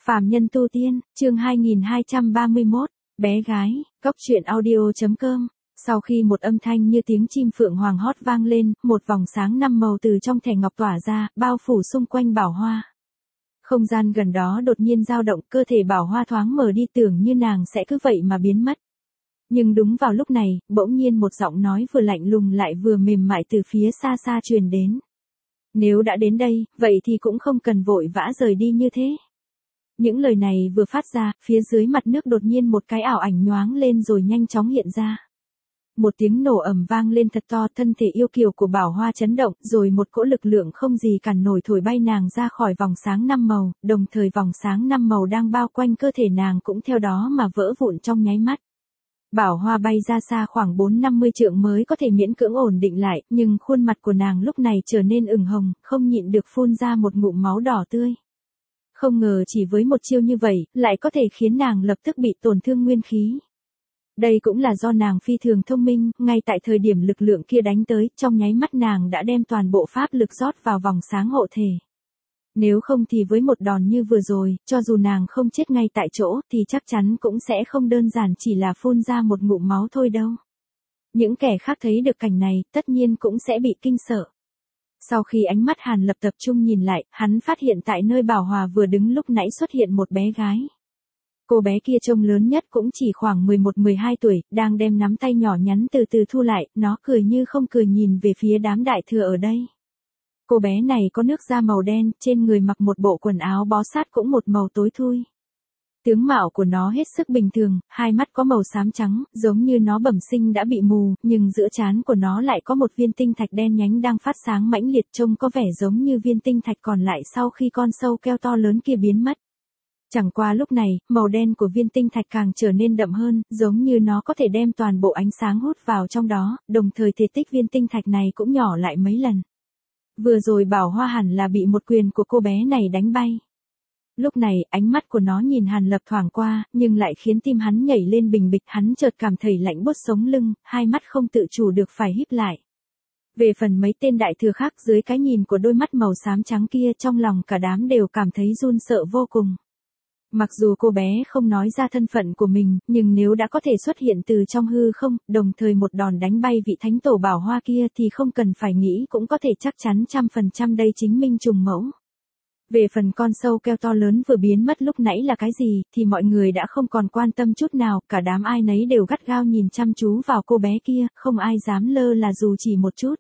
Phàm nhân tu tiên, chương 2231, bé gái, cốc truyện audio.com. Sau khi một âm thanh như tiếng chim phượng hoàng hót vang lên, một vòng sáng năm màu từ trong thẻ ngọc tỏa ra, bao phủ xung quanh Bảo Hoa. Không gian gần đó đột nhiên dao động, cơ thể Bảo Hoa thoáng mở đi, tưởng như nàng sẽ cứ vậy mà biến mất. Nhưng đúng vào lúc này, bỗng nhiên một giọng nói vừa lạnh lùng lại vừa mềm mại từ phía xa xa truyền đến. Nếu đã đến đây, vậy thì cũng không cần vội vã rời đi như thế. Những lời này vừa phát ra, phía dưới mặt nước đột nhiên một cái ảo ảnh nhoáng lên rồi nhanh chóng hiện ra. Một tiếng nổ ầm vang lên thật to, thân thể yêu kiều của Bảo Hoa chấn động, rồi một cỗ lực lượng không gì cản nổi thổi bay nàng ra khỏi vòng sáng năm màu, đồng thời vòng sáng năm màu đang bao quanh cơ thể nàng cũng theo đó mà vỡ vụn trong nháy mắt. Bảo Hoa bay ra xa khoảng 4-50 trượng mới có thể miễn cưỡng ổn định lại, nhưng khuôn mặt của nàng lúc này trở nên ửng hồng, không nhịn được phun ra một ngụm máu đỏ tươi. Không ngờ chỉ với một chiêu như vậy, lại có thể khiến nàng lập tức bị tổn thương nguyên khí. Đây cũng là do nàng phi thường thông minh, ngay tại thời điểm lực lượng kia đánh tới, trong nháy mắt nàng đã đem toàn bộ pháp lực rót vào vòng sáng hộ thể. Nếu không thì với một đòn như vừa rồi, cho dù nàng không chết ngay tại chỗ, thì chắc chắn cũng sẽ không đơn giản chỉ là phun ra một ngụm máu thôi đâu. Những kẻ khác thấy được cảnh này, tất nhiên cũng sẽ bị kinh sợ. Sau khi ánh mắt Hàn Lập tập trung nhìn lại, hắn phát hiện tại nơi Bảo Hoa vừa đứng lúc nãy xuất hiện một bé gái. Cô bé kia trông lớn nhất cũng chỉ khoảng 11-12 tuổi, đang đem nắm tay nhỏ nhắn từ từ thu lại, nó cười như không cười nhìn về phía đám đại thừa ở đây. Cô bé này có nước da màu đen, trên người mặc một bộ quần áo bó sát cũng một màu tối thui. Tướng mạo của nó hết sức bình thường, hai mắt có màu xám trắng, giống như nó bẩm sinh đã bị mù, nhưng giữa trán của nó lại có một viên tinh thạch đen nhánh đang phát sáng mãnh liệt, trông có vẻ giống như viên tinh thạch còn lại sau khi con sâu keo to lớn kia biến mất. Chẳng qua lúc này, màu đen của viên tinh thạch càng trở nên đậm hơn, giống như nó có thể đem toàn bộ ánh sáng hút vào trong đó, đồng thời thể tích viên tinh thạch này cũng nhỏ lại mấy lần. Vừa rồi Bảo Hoa hẳn là bị một quyền của cô bé này đánh bay. Lúc này, ánh mắt của nó nhìn Hàn Lập thoảng qua, nhưng lại khiến tim hắn nhảy lên bình bịch, hắn chợt cảm thấy lạnh buốt sống lưng, hai mắt không tự chủ được phải híp lại. Về phần mấy tên đại thừa khác, dưới cái nhìn của đôi mắt màu xám trắng kia, trong lòng cả đám đều cảm thấy run sợ vô cùng. Mặc dù cô bé không nói ra thân phận của mình, nhưng nếu đã có thể xuất hiện từ trong hư không, đồng thời một đòn đánh bay vị thánh tổ Bảo Hoa kia thì không cần phải nghĩ cũng có thể chắc chắn 100% đây chính Minh Trùng Mẫu. Về phần con sâu keo to lớn vừa biến mất lúc nãy là cái gì, thì mọi người đã không còn quan tâm chút nào, cả đám ai nấy đều gắt gao nhìn chăm chú vào cô bé kia, không ai dám lơ là dù chỉ một chút.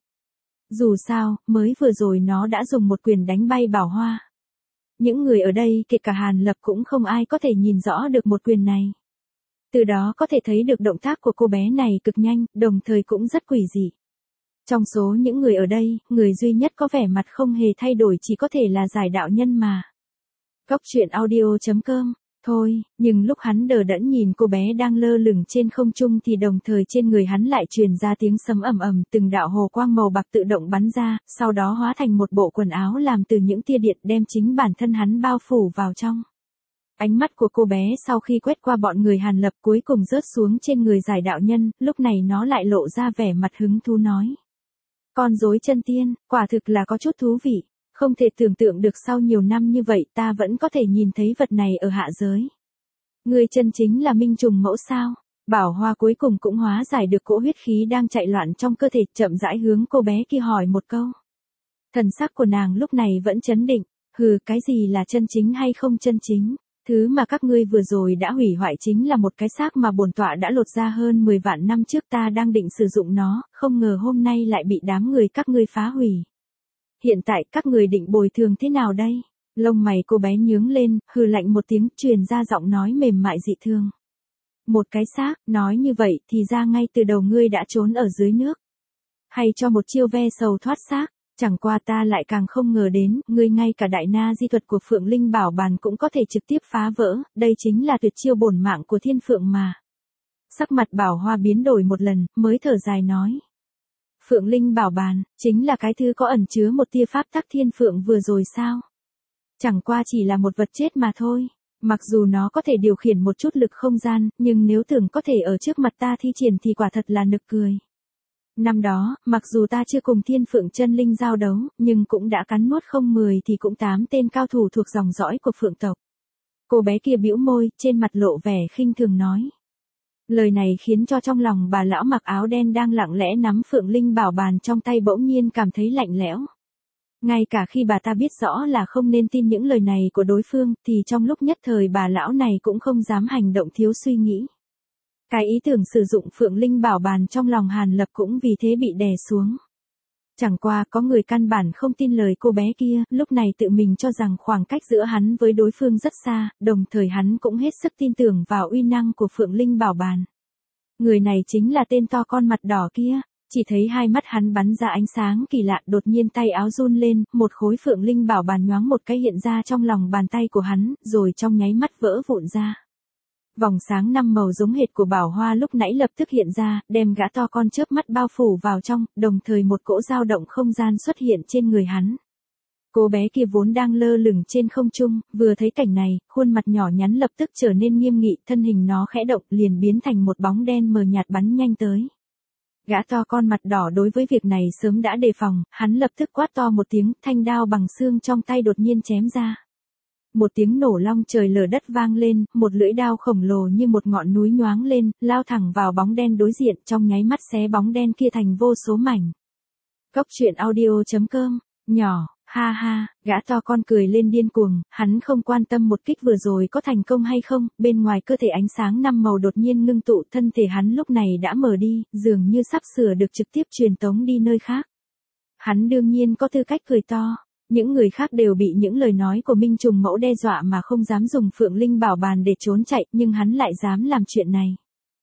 Dù sao, mới vừa rồi nó đã dùng một quyền đánh bay Bảo Hoa. Những người ở đây kể cả Hàn Lập cũng không ai có thể nhìn rõ được một quyền này. Từ đó có thể thấy được động tác của cô bé này cực nhanh, đồng thời cũng rất quỷ dị. Trong số những người ở đây, người duy nhất có vẻ mặt không hề thay đổi chỉ có thể là Giải đạo nhân mà. Cốc truyện audio.com. Thôi, nhưng lúc hắn đờ đẫn nhìn cô bé đang lơ lửng trên không trung thì đồng thời trên người hắn lại truyền ra tiếng sấm ầm ầm, từng đạo hồ quang màu bạc tự động bắn ra, sau đó hóa thành một bộ quần áo làm từ những tia điện đem chính bản thân hắn bao phủ vào trong. Ánh mắt của cô bé sau khi quét qua bọn người Hàn Lập cuối cùng rớt xuống trên người Giải đạo nhân, lúc này nó lại lộ ra vẻ mặt hứng thú nói. Con rối chân tiên, quả thực là có chút thú vị. Không thể tưởng tượng được sau nhiều năm như vậy ta vẫn có thể nhìn thấy vật này ở hạ giới. Ngươi chân chính là Minh Trùng Mẫu sao? Bảo Hoa cuối cùng cũng hóa giải được cỗ huyết khí đang chạy loạn trong cơ thể, chậm rãi hướng cô bé kia hỏi một câu. Thần sắc của nàng lúc này vẫn trấn định, cái gì là chân chính hay không chân chính? Thứ mà các ngươi vừa rồi đã hủy hoại chính là một cái xác mà bổn tọa đã lột ra hơn 10 vạn năm trước, ta đang định sử dụng nó, không ngờ hôm nay lại bị đám người các ngươi phá hủy. Hiện tại các người định bồi thường thế nào đây? Lông mày cô bé nhướng lên, hừ lạnh một tiếng, truyền ra giọng nói mềm mại dị thương. Một cái xác, nói như vậy thì ra ngay từ đầu ngươi đã trốn ở dưới nước. Hay cho một chiêu ve sầu thoát xác, chẳng qua ta lại càng không ngờ đến, ngươi ngay cả đại na di thuật của Phượng Linh Bảo Bàn cũng có thể trực tiếp phá vỡ, đây chính là tuyệt chiêu bổn mạng của Thiên Phượng mà. Sắc mặt Bảo Hoa biến đổi một lần, mới thở dài nói. Phượng Linh Bảo Bàn, chính là cái thứ có ẩn chứa một tia pháp tắc thiên phượng vừa rồi sao? Chẳng qua chỉ là một vật chết mà thôi. Mặc dù nó có thể điều khiển một chút lực không gian, nhưng nếu tưởng có thể ở trước mặt ta thi triển thì quả thật là nực cười. Năm đó, mặc dù ta chưa cùng Thiên Phượng chân linh giao đấu, nhưng cũng đã cắn nuốt không 10 thì cũng 8 tên cao thủ thuộc dòng dõi của Phượng tộc. Cô bé kia bĩu môi, trên mặt lộ vẻ khinh thường nói. Lời này khiến cho trong lòng bà lão mặc áo đen đang lặng lẽ nắm Phượng Linh Bảo bàn trong tay bỗng nhiên cảm thấy lạnh lẽo. Ngay cả khi bà ta biết rõ là không nên tin những lời này của đối phương, thì trong lúc nhất thời bà lão này cũng không dám hành động thiếu suy nghĩ. Cái ý tưởng sử dụng Phượng Linh Bảo bàn trong lòng Hàn Lập cũng vì thế bị đè xuống. Chẳng qua có người căn bản không tin lời cô bé kia, lúc này tự mình cho rằng khoảng cách giữa hắn với đối phương rất xa, đồng thời hắn cũng hết sức tin tưởng vào uy năng của Phượng Linh Bảo bàn. Người này chính là tên to con mặt đỏ kia, chỉ thấy hai mắt hắn bắn ra ánh sáng kỳ lạ, đột nhiên tay áo run lên, một khối Phượng Linh Bảo bàn nhoáng một cái hiện ra trong lòng bàn tay của hắn, rồi trong nháy mắt vỡ vụn ra. Vòng sáng 5 màu giống hệt của bảo hoa lúc nãy lập tức hiện ra, đem gã to con chớp mắt bao phủ vào trong, đồng thời một cỗ dao động không gian xuất hiện trên người hắn. Cô bé kia vốn đang lơ lửng trên không trung, vừa thấy cảnh này, khuôn mặt nhỏ nhắn lập tức trở nên nghiêm nghị, thân hình nó khẽ động liền biến thành một bóng đen mờ nhạt bắn nhanh tới. Gã to con mặt đỏ đối với việc này sớm đã đề phòng, hắn lập tức quát to một tiếng, thanh đao bằng xương trong tay đột nhiên chém ra. Một tiếng nổ long trời lở đất vang lên, một lưỡi đao khổng lồ như một ngọn núi nhoáng lên, lao thẳng vào bóng đen đối diện, trong nháy mắt xé bóng đen kia thành vô số mảnh. Cốc truyện audio.com, nhỏ, ha ha, gã to con cười lên điên cuồng, hắn không quan tâm một kích vừa rồi có thành công hay không, bên ngoài cơ thể ánh sáng 5 màu đột nhiên ngưng tụ, thân thể hắn lúc này đã mở đi, dường như sắp sửa được trực tiếp truyền tống đi nơi khác. Hắn đương nhiên có tư cách cười to. Những người khác đều bị những lời nói của Minh Trùng Mẫu đe dọa mà không dám dùng Phượng Linh Bảo bàn để trốn chạy, nhưng hắn lại dám làm chuyện này.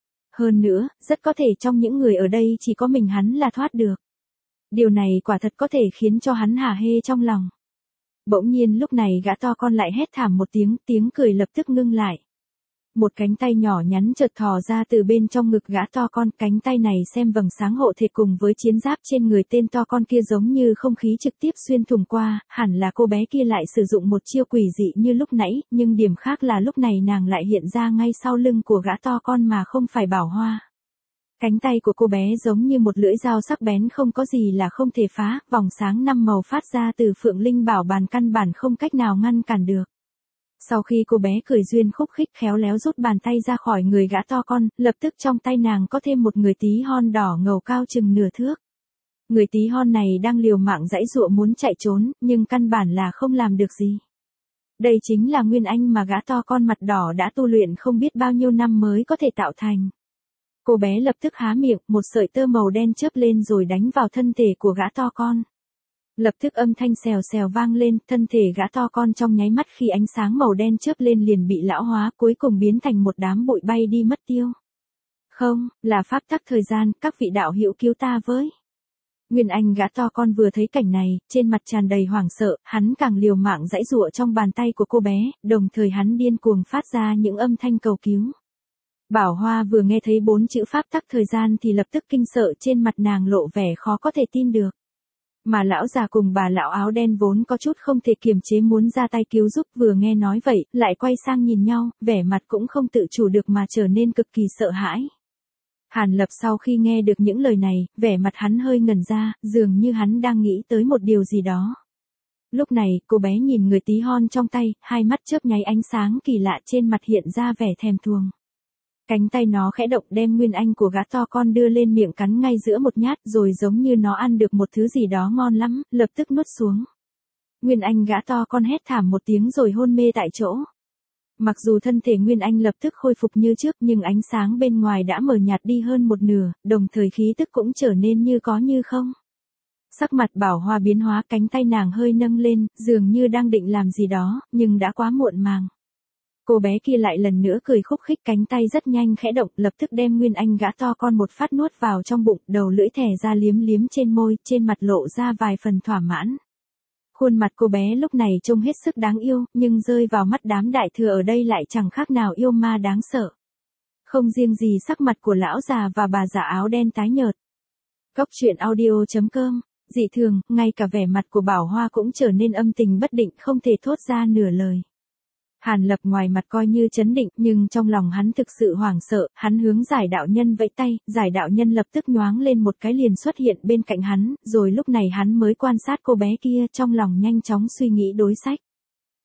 Hơn nữa, rất có thể trong những người ở đây chỉ có mình hắn là thoát được. Điều này quả thật có thể khiến cho hắn hả hê trong lòng. Bỗng nhiên lúc này gã to con lại hét thảm một tiếng, tiếng cười lập tức ngưng lại. Một cánh tay nhỏ nhắn chợt thò ra từ bên trong ngực gã to con, cánh tay này xem vầng sáng hộ thể cùng với chiến giáp trên người tên to con kia giống như không khí trực tiếp xuyên thủng qua, hẳn là cô bé kia lại sử dụng một chiêu quỷ dị như lúc nãy, nhưng điểm khác là lúc này nàng lại hiện ra ngay sau lưng của gã to con mà không phải bảo hoa. Cánh tay của cô bé giống như một lưỡi dao sắc bén không có gì là không thể phá, vòng sáng 5 màu phát ra từ Phượng Linh Bảo bàn căn bản không cách nào ngăn cản được. Sau khi cô bé cười duyên khúc khích khéo léo rút bàn tay ra khỏi người gã to con, lập tức trong tay nàng có thêm một người tí hon đỏ ngầu cao chừng nửa thước. Người tí hon này đang liều mạng giãy giụa muốn chạy trốn, nhưng căn bản là không làm được gì. Đây chính là nguyên anh mà gã to con mặt đỏ đã tu luyện không biết bao nhiêu năm mới có thể tạo thành. Cô bé lập tức há miệng, một sợi tơ màu đen chớp lên rồi đánh vào thân thể của gã to con. Lập tức âm thanh xèo xèo vang lên, thân thể gã to con trong nháy mắt khi ánh sáng màu đen chớp lên liền bị lão hóa, cuối cùng biến thành một đám bụi bay đi mất tiêu. Không, là pháp tắc thời gian, các vị đạo hữu cứu ta với. Nguyên Anh gã to con vừa thấy cảnh này, trên mặt tràn đầy hoảng sợ, hắn càng liều mạng giãy giụa trong bàn tay của cô bé, đồng thời hắn điên cuồng phát ra những âm thanh cầu cứu. Bảo Hoa vừa nghe thấy 4 chữ pháp tắc thời gian thì lập tức kinh sợ, trên mặt nàng lộ vẻ khó có thể tin được. Mà lão già cùng bà lão áo đen vốn có chút không thể kiềm chế muốn ra tay cứu giúp, vừa nghe nói vậy, lại quay sang nhìn nhau, vẻ mặt cũng không tự chủ được mà trở nên cực kỳ sợ hãi. Hàn Lập sau khi nghe được những lời này, vẻ mặt hắn hơi ngẩn ra, dường như hắn đang nghĩ tới một điều gì đó. Lúc này, cô bé nhìn người tí hon trong tay, hai mắt chớp nháy ánh sáng kỳ lạ trên mặt hiện ra vẻ thèm thuồng. Cánh tay nó khẽ động đem nguyên anh của gã to con đưa lên miệng cắn ngay giữa một nhát rồi giống như nó ăn được một thứ gì đó ngon lắm, lập tức nuốt xuống. Nguyên anh gã to con hét thảm một tiếng rồi hôn mê tại chỗ. Mặc dù thân thể Nguyên Anh lập tức khôi phục như trước nhưng ánh sáng bên ngoài đã mờ nhạt đi hơn một nửa, đồng thời khí tức cũng trở nên như có như không. Sắc mặt Bảo Hoa biến hóa, cánh tay nàng hơi nâng lên, dường như đang định làm gì đó, nhưng đã quá muộn màng. Cô bé kia lại lần nữa cười khúc khích, cánh tay rất nhanh khẽ động, lập tức đem Nguyên Anh gã to con một phát nuốt vào trong bụng, đầu lưỡi thè ra liếm liếm trên môi, trên mặt lộ ra vài phần thỏa mãn. Khuôn mặt cô bé lúc này trông hết sức đáng yêu, nhưng rơi vào mắt đám đại thừa ở đây lại chẳng khác nào yêu ma đáng sợ. Không riêng gì sắc mặt của lão già và bà già áo đen tái nhợt. Cốc truyện audio.com, dị thường, ngay cả vẻ mặt của Bảo Hoa cũng trở nên âm tình bất định, không thể thốt ra nửa lời. Hàn Lập ngoài mặt coi như trấn định, nhưng trong lòng hắn thực sự hoảng sợ, hắn hướng giải đạo nhân vẫy tay, giải đạo nhân lập tức nhoáng lên một cái liền xuất hiện bên cạnh hắn, rồi lúc này hắn mới quan sát cô bé kia, trong lòng nhanh chóng suy nghĩ đối sách.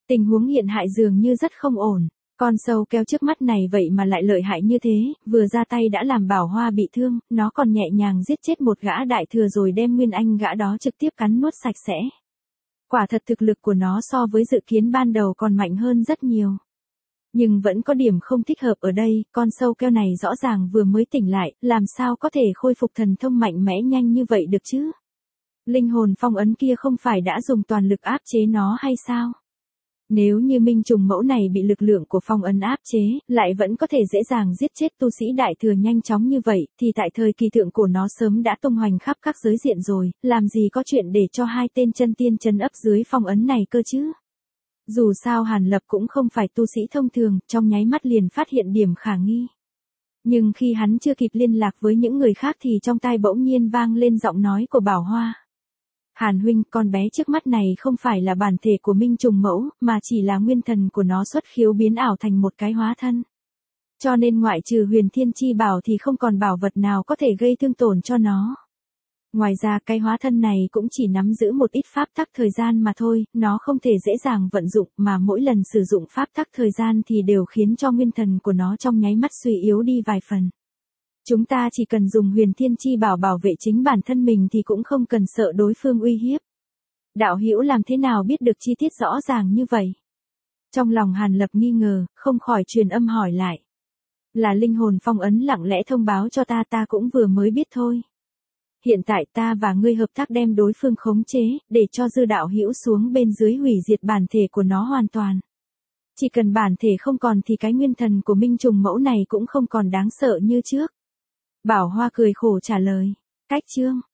Tình huống hiện hại dường như rất không ổn. Con sâu keo trước mắt này vậy mà lại lợi hại như thế, vừa ra tay đã làm Bảo Hoa bị thương, nó còn nhẹ nhàng giết chết một gã đại thừa rồi đem nguyên anh gã đó trực tiếp cắn nuốt sạch sẽ. Quả thật thực lực của nó so với dự kiến ban đầu còn mạnh hơn rất nhiều. Nhưng vẫn có điểm không thích hợp ở đây, con sâu keo này rõ ràng vừa mới tỉnh lại, làm sao có thể khôi phục thần thông mạnh mẽ nhanh như vậy được chứ? Linh hồn phong ấn kia không phải đã dùng toàn lực áp chế nó hay sao? Nếu như minh trùng mẫu này bị lực lượng của phong ấn áp chế, lại vẫn có thể dễ dàng giết chết tu sĩ đại thừa nhanh chóng như vậy, thì tại thời kỳ thượng cổ nó sớm đã tung hoành khắp các giới diện rồi, làm gì có chuyện để cho hai tên chân tiên trấn ấp dưới phong ấn này cơ chứ? Dù sao Hàn Lập cũng không phải tu sĩ thông thường, trong nháy mắt liền phát hiện điểm khả nghi. Nhưng khi hắn chưa kịp liên lạc với những người khác thì trong tai bỗng nhiên vang lên giọng nói của Bảo Hoa. Hàn huynh, con bé trước mắt này không phải là bản thể của minh trùng mẫu, mà chỉ là nguyên thần của nó xuất khiếu biến ảo thành một cái hóa thân. Cho nên ngoại trừ huyền thiên chi bảo thì không còn bảo vật nào có thể gây thương tổn cho nó. Ngoài ra cái hóa thân này cũng chỉ nắm giữ một ít pháp tắc thời gian mà thôi, nó không thể dễ dàng vận dụng mà mỗi lần sử dụng pháp tắc thời gian thì đều khiến cho nguyên thần của nó trong nháy mắt suy yếu đi vài phần. Chúng ta chỉ cần dùng huyền thiên chi bảo bảo vệ chính bản thân mình thì cũng không cần sợ đối phương uy hiếp. Đạo hữu làm thế nào biết được chi tiết rõ ràng như vậy? Trong lòng Hàn Lập nghi ngờ, không khỏi truyền âm hỏi lại. Là linh hồn phong ấn lặng lẽ thông báo cho ta cũng vừa mới biết thôi. Hiện tại ta và ngươi hợp tác đem đối phương khống chế, để cho dư đạo hữu xuống bên dưới hủy diệt bản thể của nó hoàn toàn. Chỉ cần bản thể không còn thì cái nguyên thần của minh trùng mẫu này cũng không còn đáng sợ như trước. Bảo Hoa cười khổ trả lời. Cách chương.